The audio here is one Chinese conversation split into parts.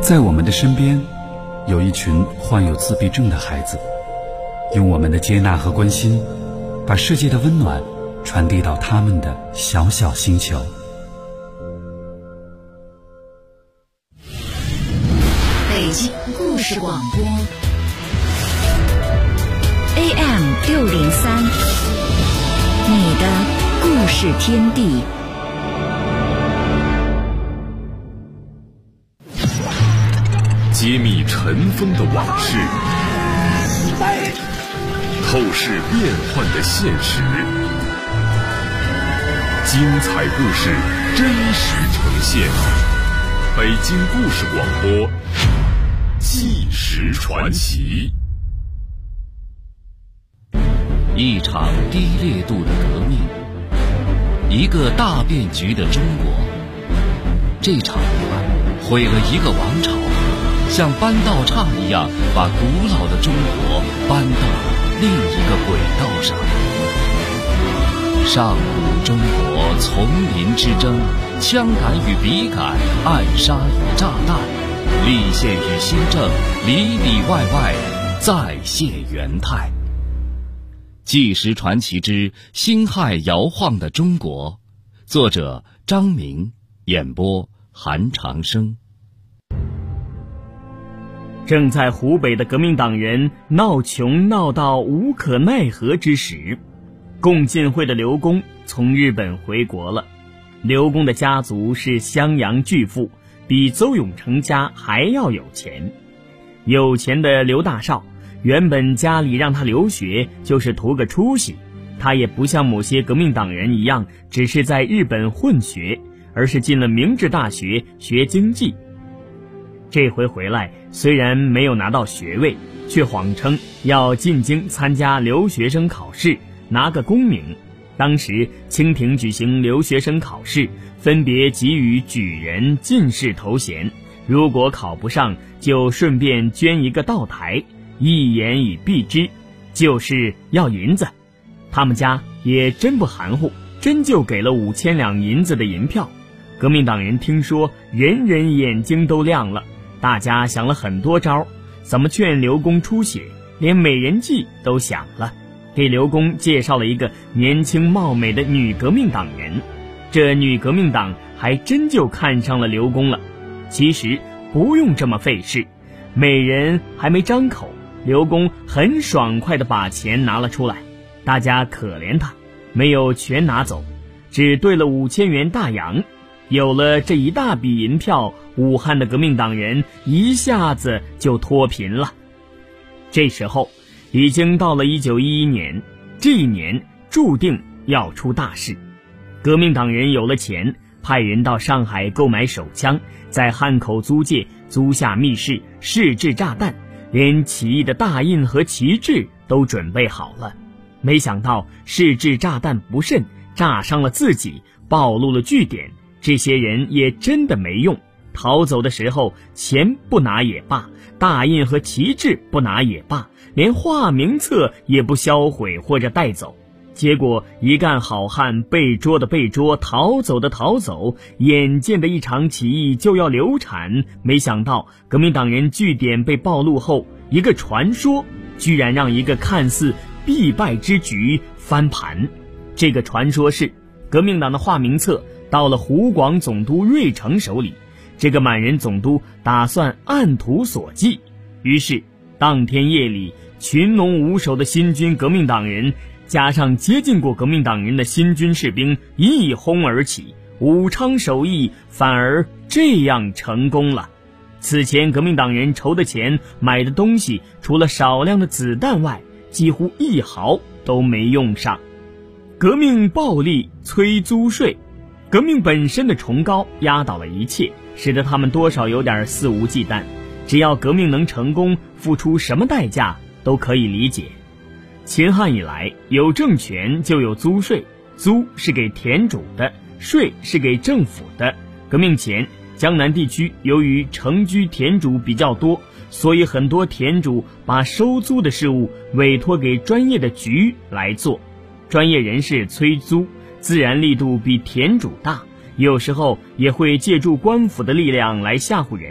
在我们的身边，有一群患有自闭症的孩子，用我们的接纳和关心，把世界的温暖传递到他们的小小星球。 北京故事广播 AM603，你的故事天地。 揭秘尘封的往事，透视变幻的现实，精彩故事真实呈现。北京故事广播纪实传奇。 一场低烈度的革命，一个大变局的中国。这场毁了一个王朝，像搬道岔一样把古老的中国搬到另一个轨道上。上古中国丛林之争，枪杆与笔杆，暗杀与炸弹，立宪与新政，里里外外再现元态。纪实传奇之辛亥摇晃的中国，作者张明，演播韩长生。 正在湖北的革命党人闹穷闹到无可奈何之时，共进会的刘公从日本回国了。刘公的家族是襄阳巨富，比邹永成家还要有钱。有钱的刘大少原本家里让他留学就是图个出息，他也不像某些革命党人一样只是在日本混学，而是进了明治大学学经济。这回回来虽然没有拿到学位，却谎称要进京参加留学生考试，拿个功名。当时清廷举行留学生考试，分别给予举人、进士头衔，如果考不上就顺便捐一个道台，一言以蔽之，就是要银子。他们家也真不含糊，真就给了5000两银子的银票。革命党人听说，人人眼睛都亮了，大家想了很多招，怎么劝刘公出血，连美人计都想了，给刘公介绍了一个年轻貌美的女革命党人。这女革命党还真就看上了刘公了。其实不用这么费事，美人还没张口，刘公很爽快地把钱拿了出来。大家可怜他，没有全拿走，只兑了5000元大洋。有了这一大笔银票，武汉的革命党人一下子就脱贫了。这时候已经到了1911年，这一年注定要出大事。革命党人有了钱，派人到上海购买手枪，在汉口租界租下密室，试制炸弹，连起义的大印和旗帜都准备好了。没想到试制炸弹不慎，炸伤了自己，暴露了据点。这些人也真的没用，逃走的时候钱不拿也罢，大印和旗帜不拿也罢，连画名册也不销毁或者带走。结果一干好汉被捉的被捉，逃走的逃走，眼见的一场起义就要流产。没想到革命党人据点被暴露后，一个传说居然让一个看似必败之局翻盘。这个传说是革命党的画名册到了湖广总督瑞成手里，这个满人总督打算按图索骥。于是当天夜里，群龙无首的新军革命党人加上接近过革命党人的新军士兵一哄而起，武昌首义反而这样成功了。此前革命党人筹的钱买的东西，除了少量的子弹外，几乎一毫都没用上。革命暴力催租税，革命本身的崇高压倒了一切，使得他们多少有点肆无忌惮。只要革命能成功，付出什么代价都可以理解。秦汉以来，有政权就有租税，租是给田主的，税是给政府的。革命前，江南地区由于城居田主比较多，所以很多田主把收租的事务委托给专业的局来做，专业人士催租，自然力度比田主大，有时候也会借助官府的力量来吓唬人。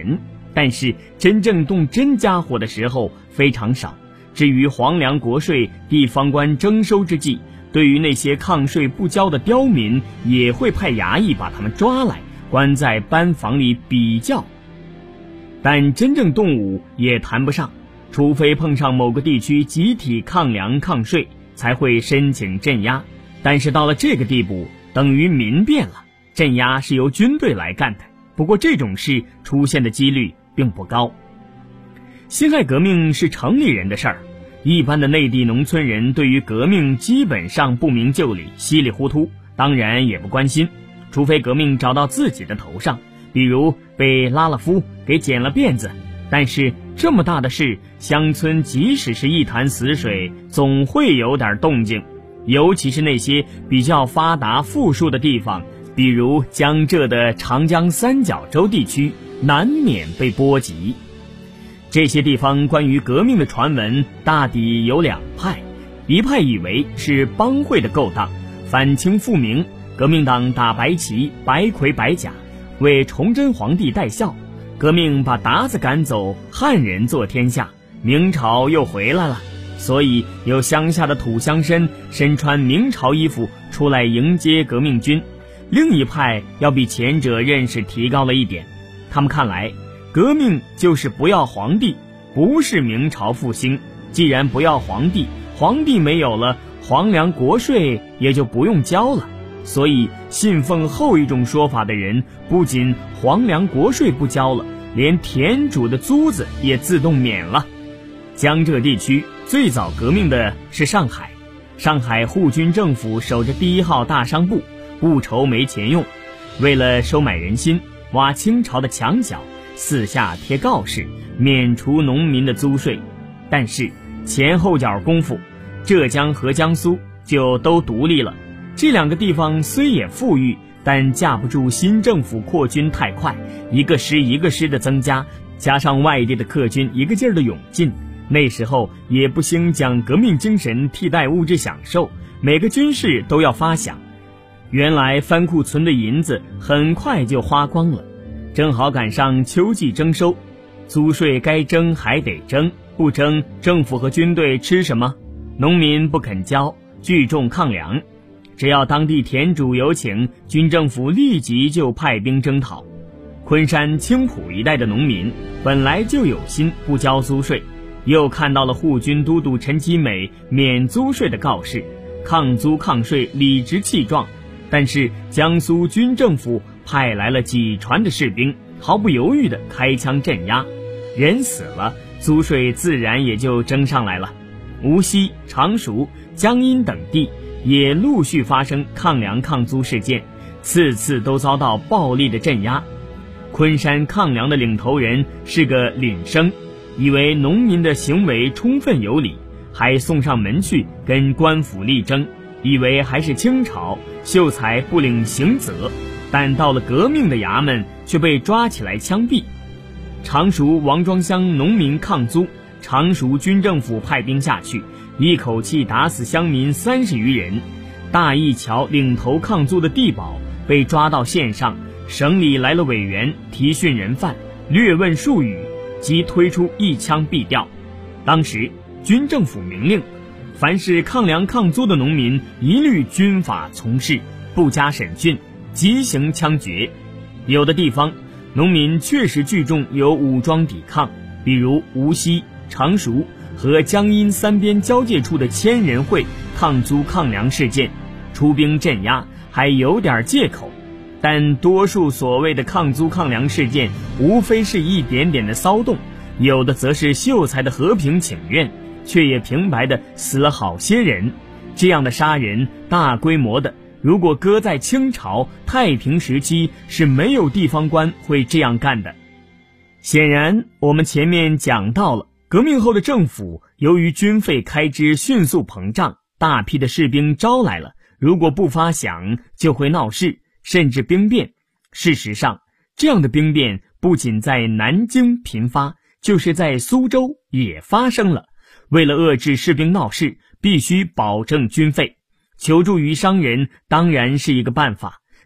但是真正动真家伙的时候非常少。至于皇粮国税，地方官征收之际，对于那些抗税不交的刁民，也会派衙役把他们抓来，关在班房里比较。但真正动武也谈不上，除非碰上某个地区集体抗粮抗税，才会申请镇压。但是到了这个地步，等于民变了，镇压是由军队来干的。不过这种事出现的几率并不高。辛亥革命是城里人的事儿，一般的内地农村人对于革命基本上不明就里，稀里糊涂，当然也不关心，除非革命找到自己的头上，比如被拉了夫，给剪了辫子。但是这么大的事，乡村即使是一潭死水，总会有点动静，尤其是那些比较发达富庶的地方，比如江浙的长江三角洲地区，难免被波及。这些地方关于革命的传闻大抵有两派，一派以为是帮会的勾当，反清复明，革命党打白旗，白盔白甲，为崇祯皇帝戴孝，革命把鞑子赶走，汉人做天下，明朝又回来了，所以有乡下的土乡绅身穿明朝衣服出来迎接革命军。另一派要比前者认识提高了一点，他们看来革命就是不要皇帝，不是明朝复兴。既然不要皇帝，皇帝没有了，皇粮国税也就不用交了。所以信奉后一种说法的人，不仅皇粮国税不交了，连田主的租子也自动免了。江浙地区最早革命的是上海，上海护军政府守着第1号大商部，不愁没钱用，为了收买人心，挖清朝的墙角，四下贴告示，免除农民的租税。但是前后脚功夫，浙江和江苏就都独立了。这两个地方虽也富裕，但架不住新政府扩军太快，一个师一个师的增加，加上外地的客军一个劲儿的涌进，那时候也不兴讲革命精神替代物质享受，每个军事都要发饷。原来藩库存的银子很快就花光了，正好赶上秋季征收，租税该征还得征，不征政府和军队吃什么？农民不肯交，聚众抗粮，只要当地田主有请，军政府立即就派兵征讨。昆山、青浦一带的农民本来就有心不交租税，又看到了护军都督陈其美免租税的告示，抗租抗税理直气壮。但是江苏军政府派来了几船的士兵，毫不犹豫地开枪镇压，人死了，租税自然也就征上来了。无锡、常熟、江阴等地也陆续发生抗粮抗租事件，次次都遭到暴力的镇压。昆山抗粮的领头人是个廪生，以为农民的行为充分有理，还送上门去跟官府力争，以为还是清朝，秀才不领刑责，但到了革命的衙门却被抓起来枪毙。常熟王庄乡农民抗租，常熟军政府派兵下去，一口气打死乡民30余人。大义桥领头抗租的地保被抓到县上，省里来了委员提讯人犯，略问数语，即推出一枪毙掉。当时军政府明令，凡是抗粮抗租的农民一律军法从事，不加审讯，即行枪决。有的地方农民确实聚众有武装抵抗，比如无锡、常熟和江阴三边交界处的千人会抗租抗粮事件，出兵镇压还有点借口。但多数所谓的抗租抗粮事件无非是一点点的骚动，有的则是秀才的和平请愿，却也平白的死了好些人。这样的杀人大规模的，如果搁在清朝太平时期，是没有地方官会这样干的。显然我们前面讲到了，革命后的政府由于军费开支迅速膨胀，大批的士兵招来了，如果不发饷就会闹事，甚至兵变。事实上，这样的兵变不仅在南京频发，就是在苏州也发生了。为了遏制士兵闹事，必须保证军费，求助于商人当然是一个办法，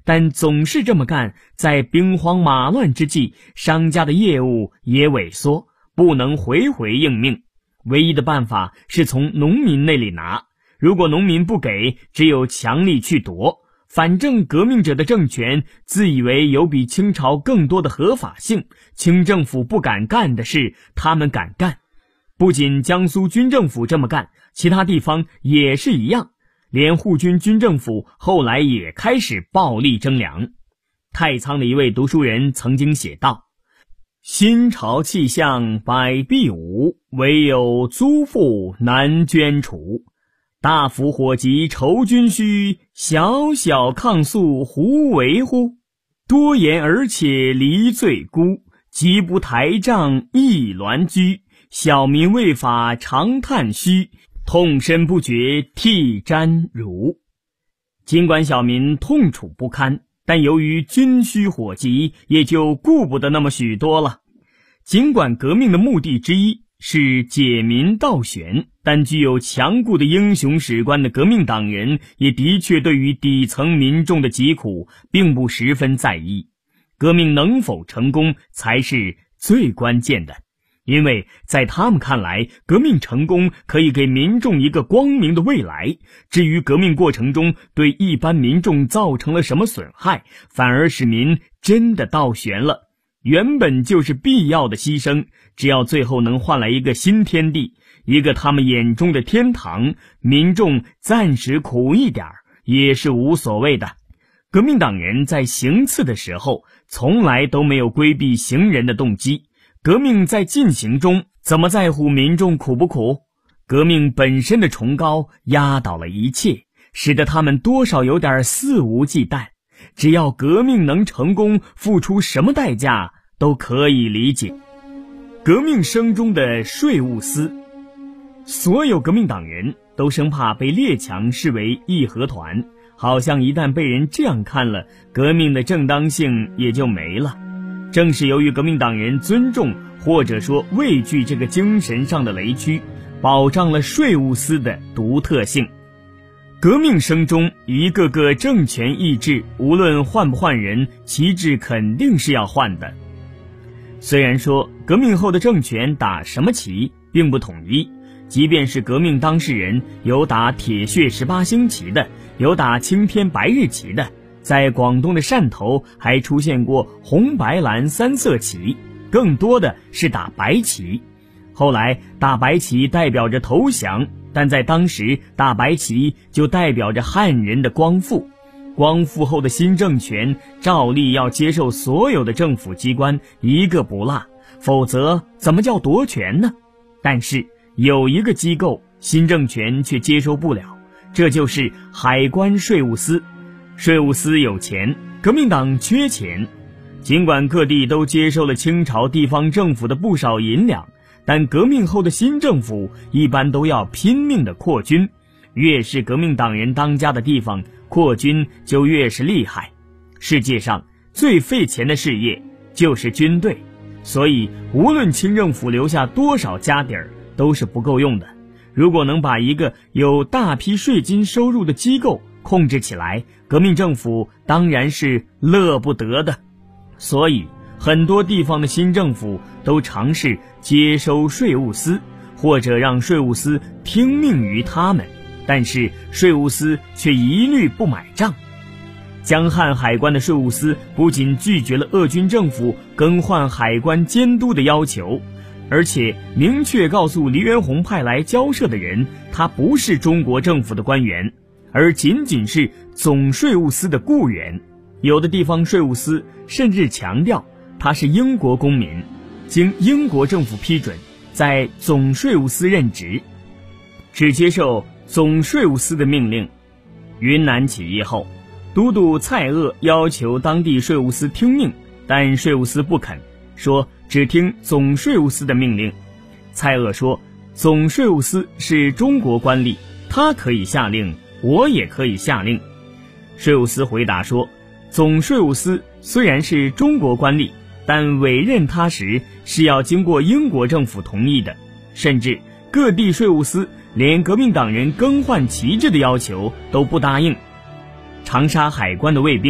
但总是这么干，在兵荒马乱之际，商家的业务也萎缩，不能回回应命。唯一的办法是从农民那里拿，如果农民不给，只有强力去夺。反正革命者的政权自以为有比清朝更多的合法性，清政府不敢干的事，他们敢干。不仅江苏军政府这么干，其他地方也是一样，连沪军军政府后来也开始暴力征粮。太仓的一位读书人曾经写道：新朝气象百弊无，唯有租赋难捐除。大夫火急愁军需，小小抗诉胡为乎？多言而且离罪孤，急不台帐一鸾居。小民为法常叹虚，痛身不觉涕沾如。尽管小民痛楚不堪，但由于军需火急，也就顾不得那么许多了。尽管革命的目的之一是解民倒悬，但具有强固的英雄史观的革命党人也的确对于底层民众的疾苦并不十分在意。革命能否成功才是最关键的，因为在他们看来，革命成功可以给民众一个光明的未来，至于革命过程中对一般民众造成了什么损害，反而使民真的倒悬了。原本就是必要的牺牲，只要最后能换来一个新天地，一个他们眼中的天堂，民众暂时苦一点也是无所谓的。革命党人在行刺的时候，从来都没有规避行人的动机。革命在进行中，怎么在乎民众苦不苦？革命本身的崇高压倒了一切，使得他们多少有点肆无忌惮。只要革命能成功，付出什么代价都可以理解。革命声中的税务司，所有革命党人都生怕被列强视为义和团，好像一旦被人这样看了，革命的正当性也就没了。正是由于革命党人尊重或者说畏惧这个精神上的雷区，保障了税务司的独特性。革命声中一个个政权意志，无论换不换人，旗帜肯定是要换的。虽然说革命后的政权打什么旗并不统一，即便是革命当事人，有打铁血18星旗的，有打青天白日旗的，在广东的汕头还出现过红白蓝3色旗，更多的是打白旗。后来打白旗代表着投降，但在当时打白旗就代表着汉人的光复。光复后的新政权照例要接受所有的政府机关，一个不落，否则怎么叫夺权呢？但是有一个机构新政权却接收不了，这就是海关税务司。税务司有钱，革命党缺钱。尽管各地都接受了清朝地方政府的不少银两，但革命后的新政府一般都要拼命的扩军，越是革命党人当家的地方，扩军就越是厉害。世界上最费钱的事业就是军队，所以无论清政府留下多少家底儿，都是不够用的。如果能把一个有大批税金收入的机构控制起来，革命政府当然是乐不得的。所以很多地方的新政府都尝试接收税务司，或者让税务司听命于他们，但是税务司却一律不买账。江汉海关的税务司不仅拒绝了鄂军政府更换海关监督的要求，而且明确告诉黎元洪派来交涉的人，他不是中国政府的官员，而仅仅是总税务司的雇员。有的地方税务司甚至强调他是英国公民，经英国政府批准，在总税务司任职，只接受总税务司的命令。云南起义后，都督蔡锷要求当地税务司听命，但税务司不肯，说只听总税务司的命令。蔡锷说，总税务司是中国官吏，他可以下令，我也可以下令。税务司回答说，总税务司虽然是中国官吏，但委任他时是要经过英国政府同意的，甚至各地税务司连革命党人更换旗帜的要求都不答应。长沙海关的卫兵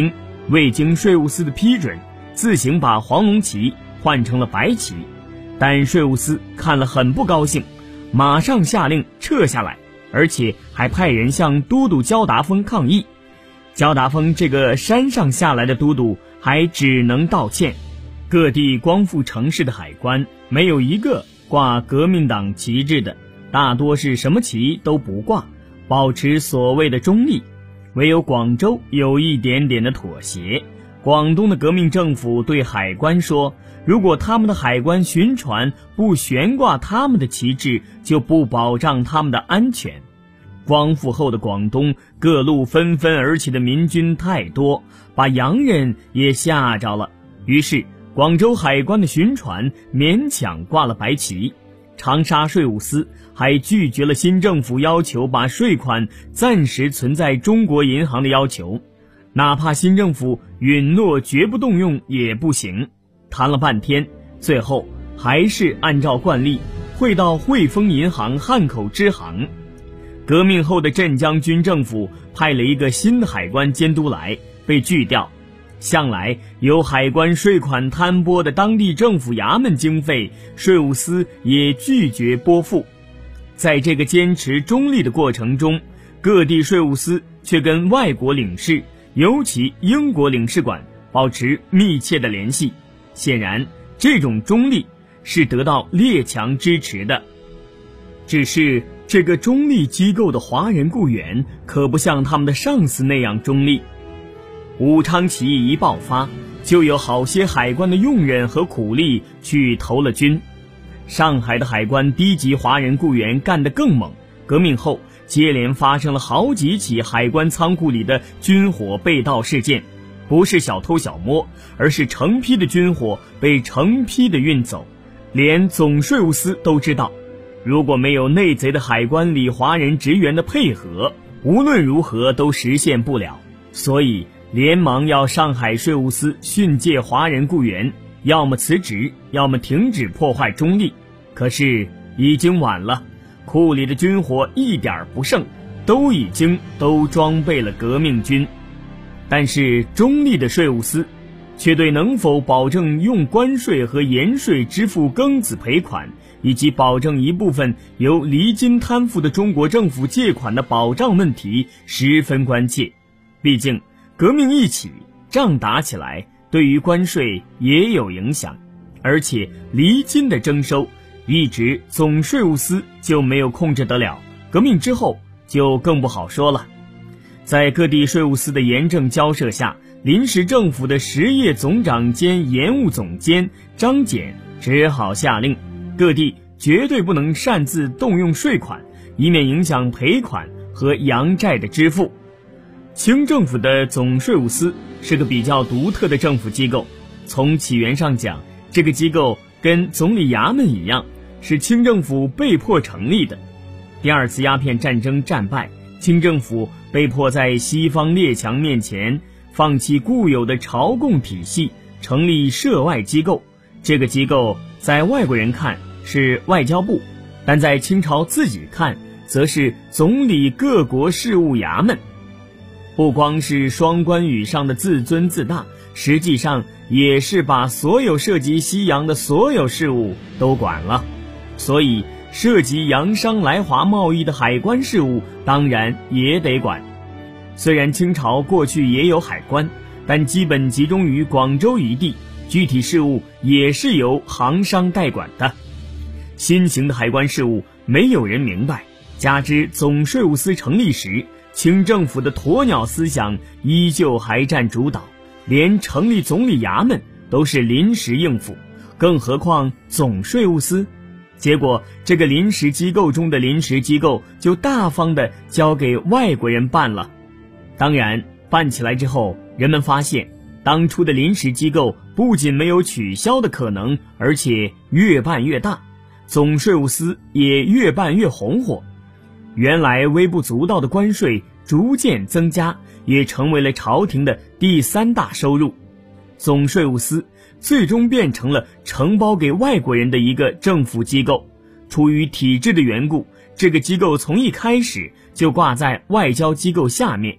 未经税务司的批准，自行把黄龙旗换成了白旗，但税务司看了很不高兴，马上下令撤下来，而且还派人向都督焦达峰抗议。焦达峰这个山上下来的都督还只能道歉。各地光复城市的海关没有一个挂革命党旗帜的，大多是什么旗都不挂，保持所谓的中立。唯有广州有一点点的妥协。广东的革命政府对海关说，如果他们的海关巡船不悬挂他们的旗帜，就不保障他们的安全。光复后的广东各路纷纷而起的民军太多，把洋人也吓着了，于是广州海关的巡船勉强挂了白旗。长沙税务司还拒绝了新政府要求把税款暂时存在中国银行的要求，哪怕新政府允诺绝不动用也不行。谈了半天，最后还是按照惯例汇到汇丰银行汉口支行。革命后的镇江军政府派了一个新的海关监督来，被拒掉。向来由海关税款摊拨的当地政府衙门经费，税务司也拒绝拨付。在这个坚持中立的过程中，各地税务司却跟外国领事，尤其英国领事馆保持密切的联系。显然，这种中立是得到列强支持的。只是这个中立机构的华人雇员可不像他们的上司那样中立。武昌起义一爆发，就有好些海关的用人和苦力去投了军。上海的海关低级华人雇员干得更猛，革命后接连发生了好几起海关仓库里的军火被盗事件，不是小偷小摸，而是成批的军火被成批的运走，连总税务司都知道。如果没有内贼的海关里华人职员的配合，无论如何都实现不了。所以连忙要上海税务司训诫华人雇员，要么辞职，要么停止破坏中立。可是已经晚了，库里的军火一点不剩，都装备了革命军。但是中立的税务司却对能否保证用关税和盐税支付庚子赔款，以及保证一部分由离京摊付的中国政府借款的保障问题十分关切。毕竟革命一起，仗打起来，对于关税也有影响，而且离京的征收一直总税务司就没有控制得了，革命之后就更不好说了。在各地税务司的严正交涉下，临时政府的实业总长兼盐务总监张俭只好下令，各地绝对不能擅自动用税款，以免影响赔款和洋债的支付。清政府的总税务司是个比较独特的政府机构，从起源上讲，这个机构跟总理衙门一样，是清政府被迫成立的。第二次鸦片战争战败，清政府被迫在西方列强面前放弃固有的朝贡体系，成立涉外机构。这个机构在外国人看是外交部，但在清朝自己看则是总理各国事务衙门。不光是双关语上的自尊自大，实际上也是把所有涉及西洋的所有事务都管了。所以涉及洋商来华贸易的海关事务当然也得管。虽然清朝过去也有海关，但基本集中于广州一地，具体事务也是由行商代管的。新型的海关事务没有人明白，加之总税务司成立时清政府的鸵鸟思想依旧还占主导，连成立总理衙门都是临时应付，更何况总税务司。结果这个临时机构中的临时机构就大方地交给外国人办了。当然办起来之后，人们发现当初的临时机构不仅没有取消的可能，而且越办越大，总税务司也越办越红火。原来微不足道的关税逐渐增加，也成为了朝廷的第三大收入。总税务司最终变成了承包给外国人的一个政府机构。出于体制的缘故，这个机构从一开始就挂在外交机构下面，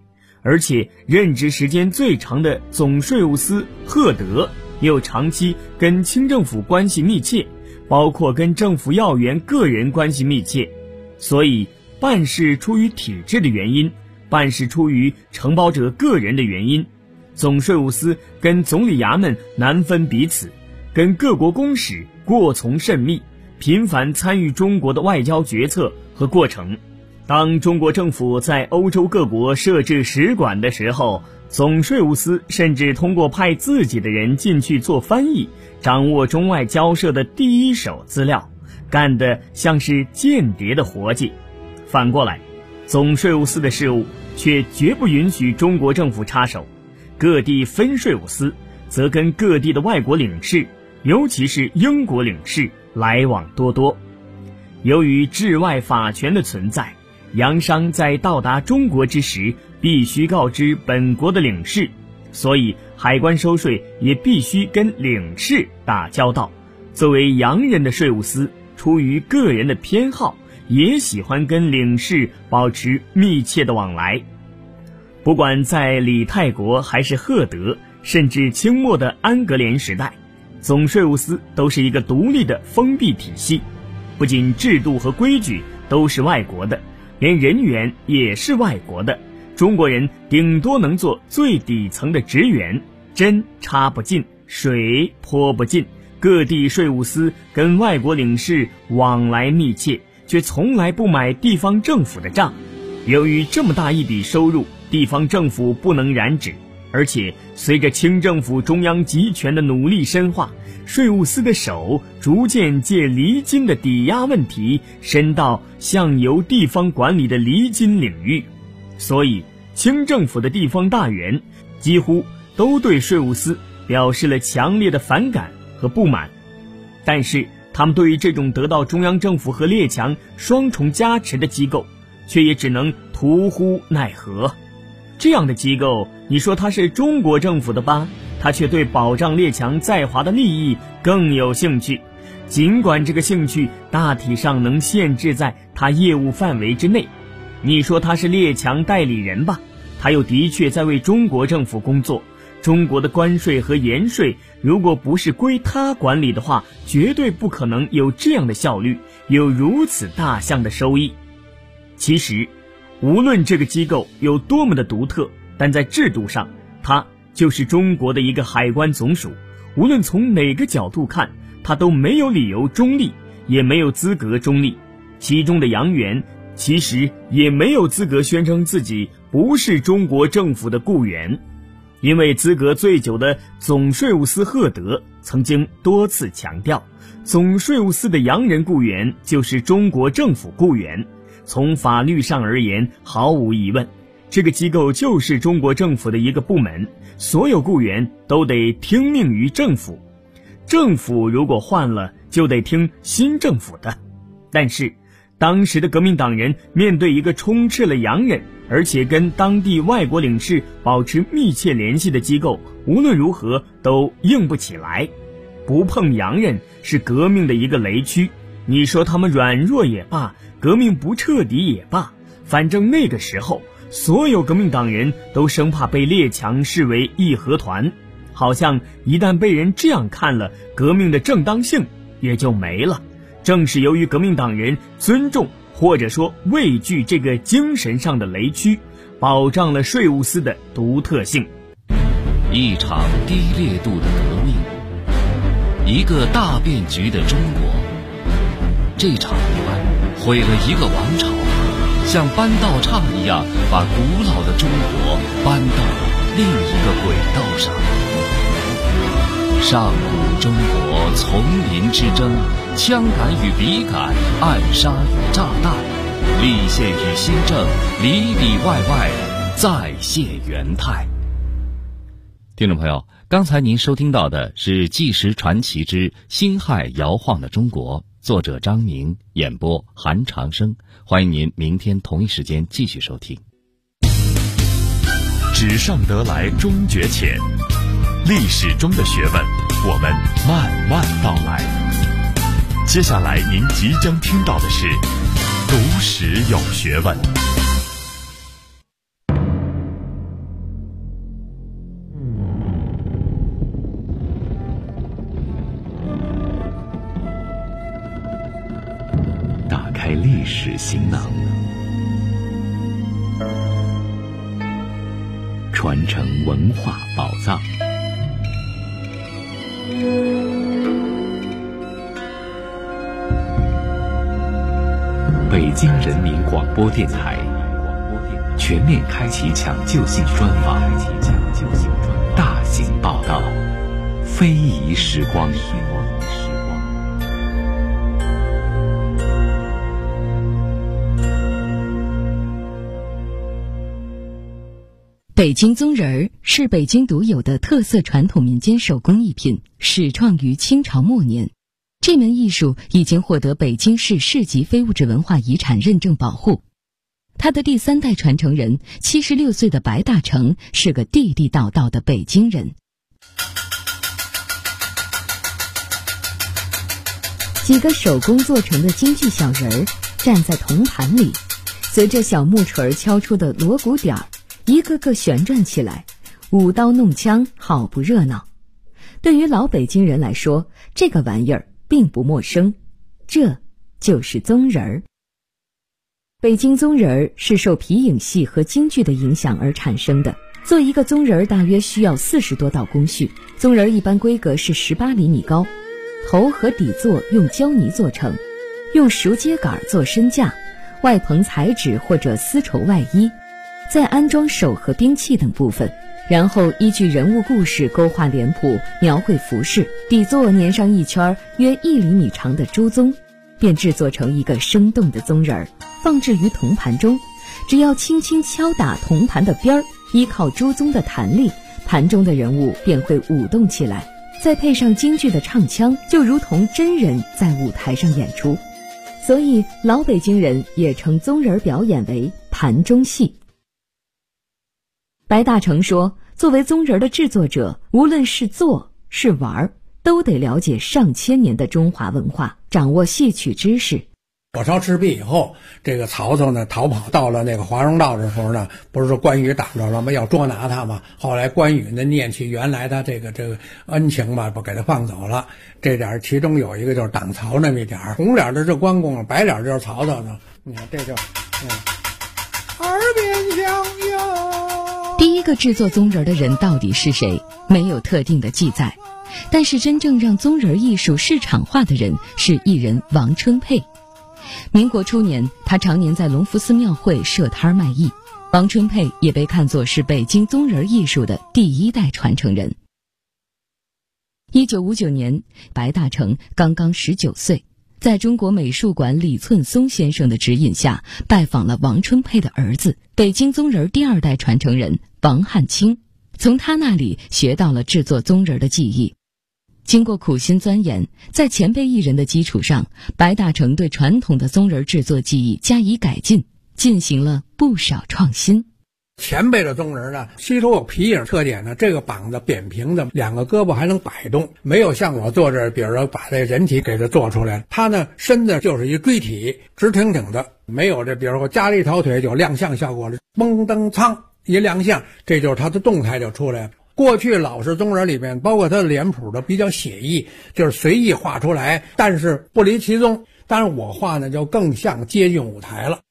而且任职时间最长的总税务司赫德又长期跟清政府关系密切，包括跟政府要员个人关系密切，所以办事出于体制的原因，办事出于承包者个人的原因，总税务司跟总理衙门难分彼此，跟各国公使过从甚密，频繁参与中国的外交决策和过程。当中国政府在欧洲各国设置使馆的时候，总税务司甚至通过派自己的人进去做翻译，掌握中外交涉的第一手资料，干得像是间谍的活计。反过来，总税务司的事务却绝不允许中国政府插手，各地分税务司则跟各地的外国领事，尤其是英国领事来往多多。由于治外法权的存在，洋商在到达中国之时必须告知本国的领事，所以海关收税也必须跟领事打交道。作为洋人的税务司，出于个人的偏好，也喜欢跟领事保持密切的往来。不管在李泰国还是赫德，甚至清末的安格联时代，总税务司都是一个独立的封闭体系，不仅制度和规矩都是外国的，连人员也是外国的，中国人顶多能做最底层的职员，针插不进，水泼不进。各地税务司跟外国领事往来密切，却从来不买地方政府的账。由于这么大一笔收入，地方政府不能染指，而且随着清政府中央集权的努力深化，税务司的手逐渐借厘金的抵押问题伸到向由地方管理的厘金领域，所以清政府的地方大员几乎都对税务司表示了强烈的反感和不满。但是他们对于这种得到中央政府和列强双重加持的机构，却也只能徒呼奈何。这样的机构，你说它是中国政府的吧，他却对保障列强在华的利益更有兴趣，尽管这个兴趣大体上能限制在他业务范围之内。你说他是列强代理人吧，他又的确在为中国政府工作。中国的关税和盐税如果不是归他管理的话，绝对不可能有这样的效率，有如此大项的收益。其实无论这个机构有多么的独特，但在制度上它就是中国的一个海关总署，无论从哪个角度看，它都没有理由中立，也没有资格中立。其中的洋员其实也没有资格宣称自己不是中国政府的雇员，因为资格最久的总税务司赫德曾经多次强调，总税务司的洋人雇员就是中国政府雇员。从法律上而言，毫无疑问，这个机构就是中国政府的一个部门，所有雇员都得听命于政府，政府如果换了，就得听新政府的。但是当时的革命党人面对一个充斥了洋人，而且跟当地外国领事保持密切联系的机构，无论如何都硬不起来。不碰洋人是革命的一个雷区，你说他们软弱也罢，革命不彻底也罢，反正那个时候所有革命党人都生怕被列强视为义和团，好像一旦被人这样看了，革命的正当性也就没了。正是由于革命党人尊重或者说畏惧这个精神上的雷区，保障了税务司的独特性。 一场低烈度的革命，一个大变局的中国。这场乱毁了一个王朝，像搬道岔一样把古老的中国搬到了另一个轨道上。上古中国丛林之争，枪杆与笔杆，暗杀与炸弹，立宪与新政，里里外外再现元泰。听众朋友，刚才您收听到的是《纪实传奇之辛亥摇晃的中国》，作者张明，演播韩长生。欢迎您明天同一时间继续收听。 纸上得来终觉浅，历史中的学问，我们慢慢道来。接下来您即将听到的是读史有学问。 历史行囊，传承文化宝藏。北京人民广播电台全面开启抢救性专访，大型报道，非遗时光。 北京宗人儿是北京独有的特色传统民间手工艺品，始创于清朝末年。这门艺术已经获得北京市市级非物质文化遗产认证保护。他的第3代传承人76岁的白大成是个地地道道的北京人。几个手工做成的京剧小人儿站在铜盘里，随着小木锤敲出的锣鼓点儿，一个个旋转起来，舞刀弄枪，好不热闹。对于老北京人来说，这个玩意儿并不陌生，这就是宗人儿。北京宗人儿是受皮影戏和京剧的影响而产生的。做一个宗人儿大约需要40多道工序，宗人儿一般规格是18厘米高，头和底座用胶泥做成，用熟秸秆做身架，外棚彩纸或者丝绸外衣，再安装手和兵器等部分，然后依据人物故事勾画脸谱，描绘服饰，底座粘上一圈约1厘米长的猪鬃，便制作成一个生动的宗人儿，放置于铜盘中。只要轻轻敲打铜盘的边儿，依靠猪鬃的弹力，盘中的人物便会舞动起来，再配上京剧的唱腔，就如同真人在舞台上演出。所以老北京人也称宗人表演为盘中戏。白大成说，作为宗人的制作者，无论是做是玩，都得了解上千年的中华文化，掌握戏曲知识。 火烧赤壁以后，这个曹操呢逃跑到了那个华容道的时候呢，不是说关羽挡着了吗？要捉拿他嘛。后来关羽呢念起原来他这个恩情嘛，不给他放走了。这点其中有一个就是挡曹那么一点，红脸的是关公，白脸就是曹操呢。你看这就耳边响哟。 第一个制作宗人的人到底是谁？没有特定的记载。但是真正让宗人艺术市场化的人是艺人王春佩。民国初年，他常年在隆福寺庙会设摊卖艺。王春佩也被看作是北京宗人艺术的第1代传承人。1959年，白大成刚刚19岁，在中国美术馆李寸松先生的指引下，拜访了王春佩的儿子，北京宗人第2代传承人王汉卿，从他那里学到了制作宗人的技艺。经过苦心钻研，在前辈艺人的基础上，白大成对传统的宗人制作技艺加以改进，进行了不少创新。 前辈的宗人呢，吸收有皮影特点呢，这个膀子扁平的，2个胳膊还能摆动，没有像我做这，比如说把这人体给它做出来，它呢身子就是一锥体，直挺挺的，没有这比如说加了一条腿就亮相效果了，嘣噔苍一亮相，这就是它的动态就出来了。过去老式宗人里面，包括他的脸谱的比较写意，就是随意画出来，但是不离其宗。当然我画呢就更像接近舞台了。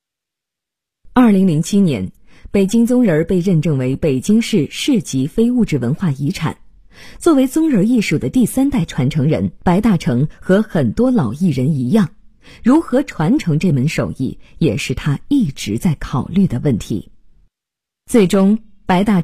2007年，北京宗人被认证为北京市市级非物质文化遗产。作为宗人艺术的第3代传承人，白大成和很多老艺人一样，如何传承这门手艺，也是他一直在考虑的问题。最终，白大